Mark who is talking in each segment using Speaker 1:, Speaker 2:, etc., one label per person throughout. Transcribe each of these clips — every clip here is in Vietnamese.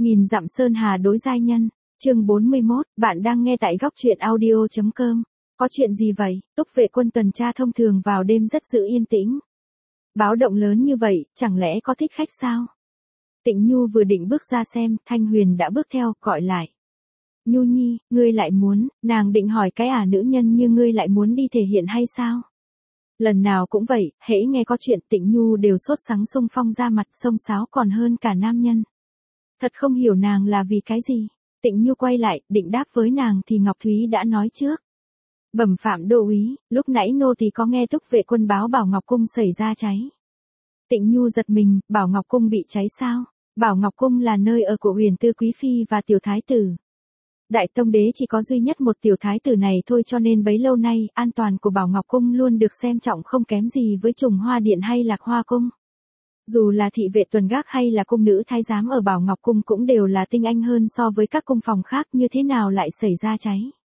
Speaker 1: Nghìn dặm sơn hà đối giai nhân, chương 41, bạn đang nghe tại góc truyện audio.com. Có chuyện gì vậy? Túc vệ quân tuần tra thông thường vào đêm rất giữ yên tĩnh. Báo động lớn như vậy, chẳng lẽ có thích khách sao? Tịnh Nhu vừa định bước ra xem, Thanh Huyền đã bước theo, gọi lại. Nhu Nhi, ngươi lại muốn, nàng định hỏi cái nữ nhân như ngươi lại muốn đi thể hiện hay sao? Lần nào cũng vậy, hễ nghe có chuyện Tịnh Nhu đều sốt sắng xung phong ra mặt xông xáo còn hơn cả nam nhân. Thật không hiểu nàng là vì cái gì. Tịnh Nhu quay lại, định đáp với nàng thì Ngọc Thúy đã nói trước. Bẩm Phạm đô úy, lúc nãy nô tỳ có nghe Túc vệ quân báo Bảo Ngọc Cung xảy ra cháy. Tịnh Nhu giật mình, Bảo Ngọc Cung bị cháy sao? Bảo Ngọc Cung là nơi ở của Huyền Tư Quý Phi và tiểu thái tử. Đại tông đế chỉ có duy nhất một tiểu thái tử này thôi, cho nên bấy lâu nay, an toàn của Bảo Ngọc Cung luôn được xem trọng không kém gì với Trùng Hoa Điện hay Lạc Hoa Cung. Dù là thị vệ tuần gác hay là cung nữ thái giám ở Bảo Ngọc Cung cũng đều là tinh anh hơn so với các cung phòng khác, như thế nào lại xảy ra cháy.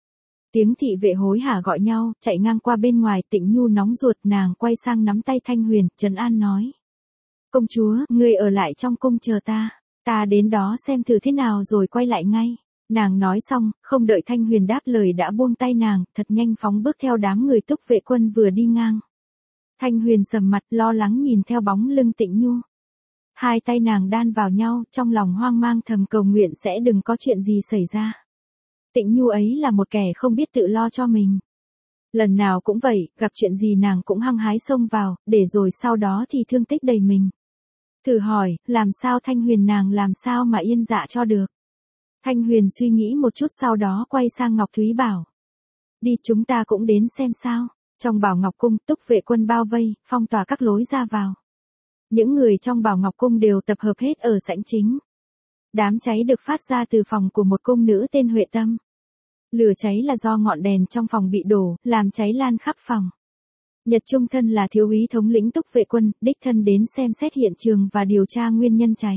Speaker 1: Tiếng thị vệ hối hả gọi nhau, chạy ngang qua bên ngoài. Tịnh Nhu nóng ruột, nàng quay sang nắm tay Thanh Huyền, trấn an nói. Công chúa, ngươi ở lại trong cung chờ ta đến đó xem thử thế nào rồi quay lại ngay. Nàng nói xong, không đợi Thanh Huyền đáp lời đã buông tay nàng, thật nhanh phóng bước theo đám người Túc vệ quân vừa đi ngang. Thanh Huyền sầm mặt lo lắng nhìn theo bóng lưng Tịnh Nhu. Hai tay nàng đan vào nhau, trong lòng hoang mang thầm cầu nguyện sẽ đừng có chuyện gì xảy ra. Tịnh Nhu ấy là một kẻ không biết tự lo cho mình. Lần nào cũng vậy, gặp chuyện gì nàng cũng hăng hái xông vào, để rồi sau đó thì thương tích đầy mình. Thử hỏi, làm sao Thanh Huyền nàng làm sao mà yên dạ cho được. Thanh Huyền suy nghĩ một chút sau đó quay sang Ngọc Thúy bảo. Đi, chúng ta cũng đến xem sao. Trong Bảo Ngọc Cung, Túc vệ quân bao vây, phong tỏa các lối ra vào. Những người trong Bảo Ngọc Cung đều tập hợp hết ở sảnh chính. Đám cháy được phát ra từ phòng của một cung nữ tên Huệ Tâm. Lửa cháy là do ngọn đèn trong phòng bị đổ, làm cháy lan khắp phòng. Nhật Trung thân là thiếu úy thống lĩnh Túc vệ quân, đích thân đến xem xét hiện trường và điều tra nguyên nhân cháy.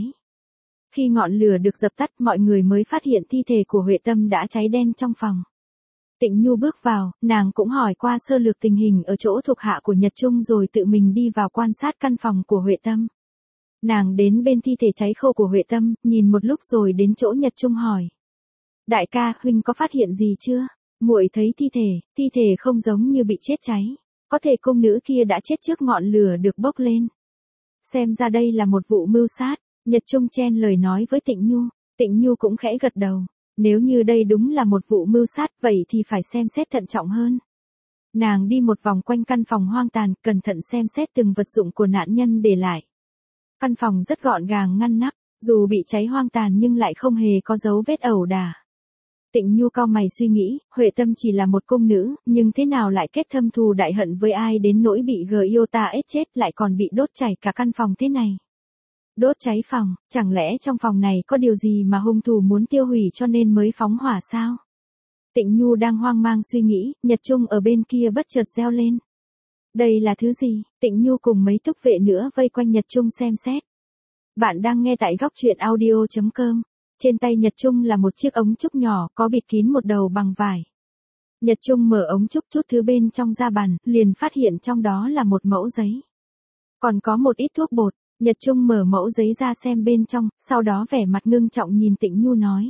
Speaker 1: Khi ngọn lửa được dập tắt, mọi người mới phát hiện thi thể của Huệ Tâm đã cháy đen trong phòng. Tịnh Nhu bước vào, nàng cũng hỏi qua sơ lược tình hình ở chỗ thuộc hạ của Nhật Trung rồi tự mình đi vào quan sát căn phòng của Huệ Tâm. Nàng đến bên thi thể cháy khô của Huệ Tâm, nhìn một lúc rồi đến chỗ Nhật Trung hỏi. Đại ca, huynh có phát hiện gì chưa? Muội thấy thi thể không giống như bị chết cháy. Có thể cung nữ kia đã chết trước ngọn lửa được bốc lên. Xem ra đây là một vụ mưu sát. Nhật Trung chen lời nói với Tịnh Nhu. Tịnh Nhu cũng khẽ gật đầu. Nếu như đây đúng là một vụ mưu sát vậy thì phải xem xét thận trọng hơn. Nàng đi một vòng quanh căn phòng hoang tàn, cẩn thận xem xét từng vật dụng của nạn nhân để lại. Căn phòng rất gọn gàng ngăn nắp, dù bị cháy hoang tàn nhưng lại không hề có dấu vết ẩu đả. Tịnh Nhu cau mày suy nghĩ, Huệ Tâm chỉ là một cung nữ, nhưng thế nào lại kết thâm thù đại hận với ai đến nỗi bị Giota ết chết lại còn bị đốt chảy cả căn phòng thế này. Đốt cháy phòng, chẳng lẽ trong phòng này có điều gì mà hung thủ muốn tiêu hủy cho nên mới phóng hỏa sao? Tịnh Nhu đang hoang mang suy nghĩ, Nhật Trung ở bên kia bất chợt reo lên. Đây là thứ gì? Tịnh Nhu cùng mấy túc vệ nữa vây quanh Nhật Trung xem xét. Bạn đang nghe tại góc truyện audio.com. Trên tay Nhật Trung là một chiếc ống trúc nhỏ có bịt kín một đầu bằng vải. Nhật Trung mở ống trúc chút thứ bên trong ra bàn, liền phát hiện trong đó là một mẫu giấy. Còn có một ít thuốc bột. Nhật Trung mở mẫu giấy ra xem bên trong, sau đó vẻ mặt ngưng trọng nhìn Tịnh Nhu nói.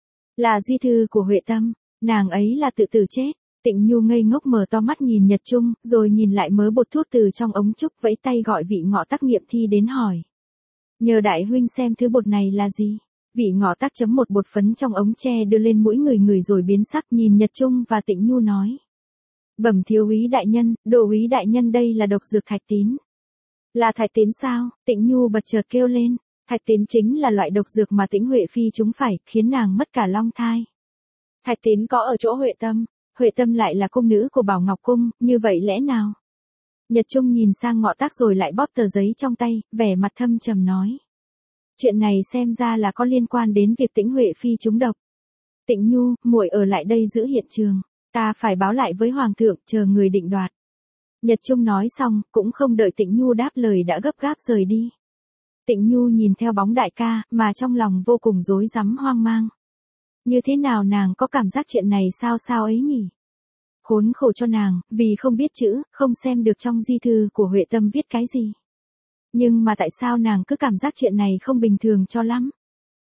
Speaker 1: Là di thư của Huệ Tâm, nàng ấy là tự tử chết. Tịnh Nhu ngây ngốc mở to mắt nhìn Nhật Trung, rồi nhìn lại mớ bột thuốc từ trong ống trúc, vẫy tay gọi Vị Ngọ Tắc nghiệm thi đến hỏi. Nhờ đại huynh xem thứ bột này là gì. Vị Ngọ Tắc chấm một bột phấn trong ống tre đưa lên mũi người rồi biến sắc nhìn Nhật Trung và Tịnh Nhu nói. Bẩm thiếu úy đại nhân, đô úy đại nhân, đây là độc dược thạch tín. Là thạch tín sao? Tịnh Nhu bật chợt kêu lên. Thạch tín chính là loại độc dược mà Tĩnh Huệ Phi trúng phải, khiến nàng mất cả long thai. Thạch tín có ở chỗ Huệ Tâm. Huệ Tâm lại là cung nữ của Bảo Ngọc Cung, như vậy lẽ nào? Nhật Trung nhìn sang Ngọ Tắc rồi lại bóp tờ giấy trong tay, vẻ mặt thâm trầm nói. Chuyện này xem ra là có liên quan đến việc Tĩnh Huệ Phi trúng độc. Tịnh Nhu, muội ở lại đây giữ hiện trường. Ta phải báo lại với Hoàng thượng, chờ người định đoạt. Nhật Trung nói xong, cũng không đợi Tịnh Nhu đáp lời đã gấp gáp rời đi. Tịnh Nhu nhìn theo bóng đại ca, mà trong lòng vô cùng rối rắm hoang mang. Như thế nào nàng có cảm giác chuyện này sao ấy nhỉ? Khốn khổ cho nàng, vì không biết chữ, không xem được trong di thư của Huệ Tâm viết cái gì. Nhưng mà tại sao nàng cứ cảm giác chuyện này không bình thường cho lắm?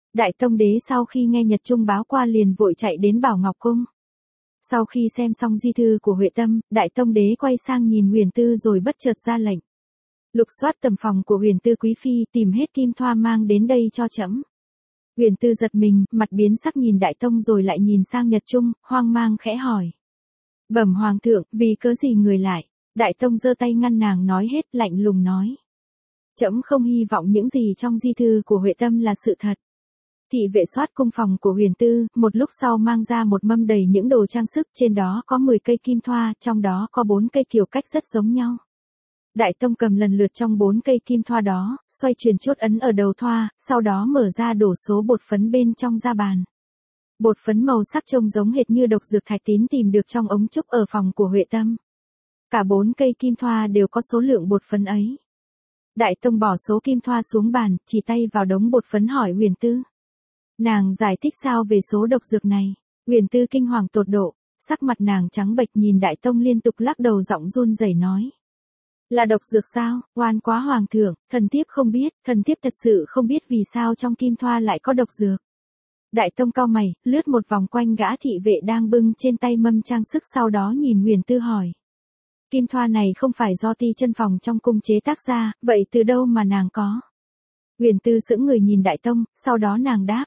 Speaker 1: Đại Tông Đế sau khi nghe Nhật Trung báo qua liền vội chạy đến Bảo Ngọc Cung. Sau khi xem xong di thư của Huệ Tâm, Đại Tông Đế quay sang nhìn Huyền Tư rồi bất chợt ra lệnh. Lục soát tầm phòng của Huyền Tư quý phi, tìm hết kim thoa mang đến đây cho trẫm. Huyền Tư giật mình, mặt biến sắc nhìn Đại Tông rồi lại nhìn sang Nhật Trung, hoang mang khẽ hỏi. Bẩm Hoàng thượng, vì cớ gì người lại? Đại Tông giơ tay ngăn nàng nói hết, lạnh lùng nói. Trẫm không hy vọng những gì trong di thư của Huệ Tâm là sự thật. Thị vệ soát cung phòng của Huyền Tư, một lúc sau mang ra một mâm đầy những đồ trang sức, trên đó có 10 cây kim thoa, trong đó có 4 cây kiểu cách rất giống nhau. Đại Tông cầm lần lượt trong 4 cây kim thoa đó, xoay chuyển chốt ấn ở đầu thoa, sau đó mở ra đổ số bột phấn bên trong ra bàn. Bột phấn màu sắc trông giống hệt như độc dược Thạch Tín tìm được trong ống trúc ở phòng của Huệ Tâm. Cả 4 cây kim thoa đều có số lượng bột phấn ấy. Đại Tông bỏ số kim thoa xuống bàn, chỉ tay vào đống bột phấn hỏi Huyền Tư. Nàng giải thích sao về số độc dược này? Huyền Tư kinh hoàng tột độ, sắc mặt nàng trắng bệch nhìn Đại Tông liên tục lắc đầu giọng run rẩy nói. Là độc dược sao? Oan quá Hoàng thượng, thần thiếp không biết, thần thiếp thật sự không biết vì sao trong kim thoa lại có độc dược. Đại Tông cau mày, lướt một vòng quanh gã thị vệ đang bưng trên tay mâm trang sức, sau đó nhìn Huyền Tư hỏi. Kim thoa này không phải do Ti Chân phòng trong cung chế tác ra, vậy từ đâu mà nàng có? Huyền Tư sững người nhìn Đại Tông, sau đó nàng đáp.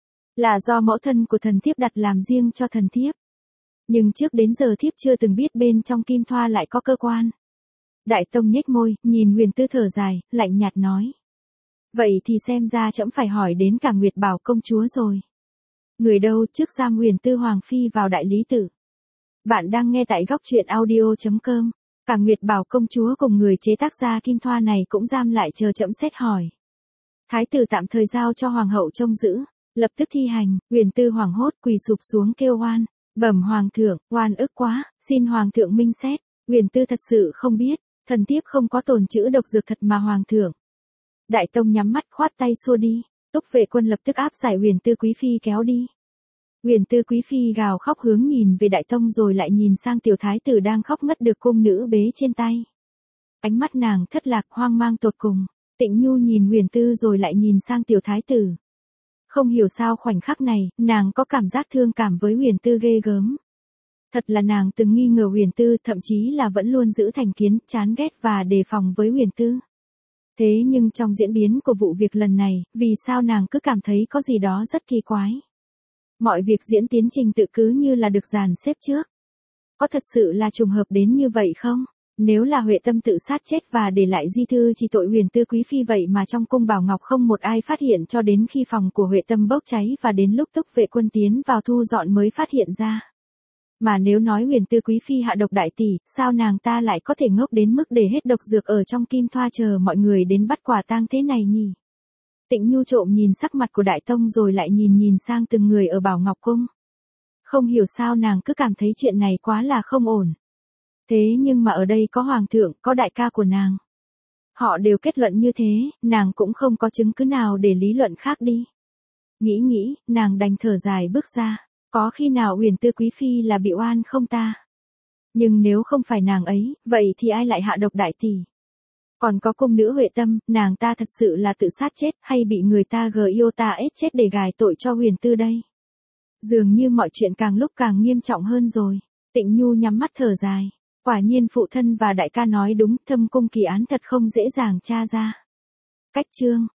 Speaker 1: Là do mẫu thân của thần thiếp đặt làm riêng cho thần thiếp. Nhưng trước đến giờ thiếp chưa từng biết bên trong kim thoa lại có cơ quan. Đại Tông nhếch môi, nhìn Huyền Tư thở dài, lạnh nhạt nói. Vậy thì xem ra trẫm phải hỏi đến cả Nguyệt Bảo công chúa rồi. Người đâu trước giam Huyền Tư Hoàng phi vào đại lý tự. Bạn đang nghe tại góc truyện audio.com. Cả Nguyệt Bảo công chúa cùng người chế tác ra kim thoa này cũng giam lại chờ trẫm xét hỏi. Thái tử tạm thời giao cho hoàng hậu trông giữ, lập tức thi hành. Huyền Tư hoảng hốt quỳ sụp xuống kêu oan. Bẩm Hoàng thượng, oan ức quá, xin Hoàng thượng minh xét. Huyền Tư thật sự không biết, thần thiếp không có tồn trữ độc dược thật mà Hoàng thượng. Đại Tông nhắm mắt khoát tay xua đi, Túc Vệ Quân lập tức áp giải Huyền Tư quý phi kéo đi. Huyền Tư quý phi gào khóc hướng nhìn về Đại Tông rồi lại nhìn sang tiểu thái tử đang khóc ngất được cung nữ bế trên tay. Ánh mắt nàng thất lạc hoang mang tột cùng. Tịnh Nhu nhìn Huyền Tư rồi lại nhìn sang tiểu thái tử. Không hiểu sao khoảnh khắc này, nàng có cảm giác thương cảm với Huyền Tư ghê gớm. Thật là nàng từng nghi ngờ Huyền Tư, thậm chí là vẫn luôn giữ thành kiến, chán ghét và đề phòng với Huyền Tư. Thế nhưng trong diễn biến của vụ việc lần này, vì sao nàng cứ cảm thấy có gì đó rất kỳ quái? Mọi việc diễn tiến trình tự cứ như là được dàn xếp trước. Có thật sự là trùng hợp đến như vậy không? Nếu là Huệ Tâm tự sát chết và để lại di thư chỉ tội Huyền Tư quý phi vậy mà trong cung Bảo Ngọc không một ai phát hiện cho đến khi phòng của Huệ Tâm bốc cháy và đến lúc Túc Vệ Quân tiến vào thu dọn mới phát hiện ra. Mà nếu nói Huyền Tư quý phi hạ độc đại tỷ, sao nàng ta lại có thể ngốc đến mức để hết độc dược ở trong kim thoa chờ mọi người đến bắt quả tang thế này nhỉ? Tịnh Nhu trộm nhìn sắc mặt của Đại Tông rồi lại nhìn sang từng người ở Bảo Ngọc Cung. Không hiểu sao nàng cứ cảm thấy chuyện này quá là không ổn. Thế nhưng mà ở đây có Hoàng thượng, có đại ca của nàng. Họ đều kết luận như thế, nàng cũng không có chứng cứ nào để lý luận khác đi. Nghĩ, nàng đành thở dài bước ra. Có khi nào Huyền Tư quý phi là bị oan không ta? Nhưng nếu không phải nàng ấy, vậy thì ai lại hạ độc đại tỷ? Còn có cung nữ Huệ Tâm, nàng ta thật sự là tự sát chết hay bị người ta ết chết để gài tội cho Huyền Tư đây? Dường như mọi chuyện càng lúc càng nghiêm trọng hơn rồi. Tịnh Nhu nhắm mắt thở dài. Quả nhiên phụ thân và đại ca nói đúng, Thâm Cung kỳ án thật không dễ dàng tra ra. Cách chương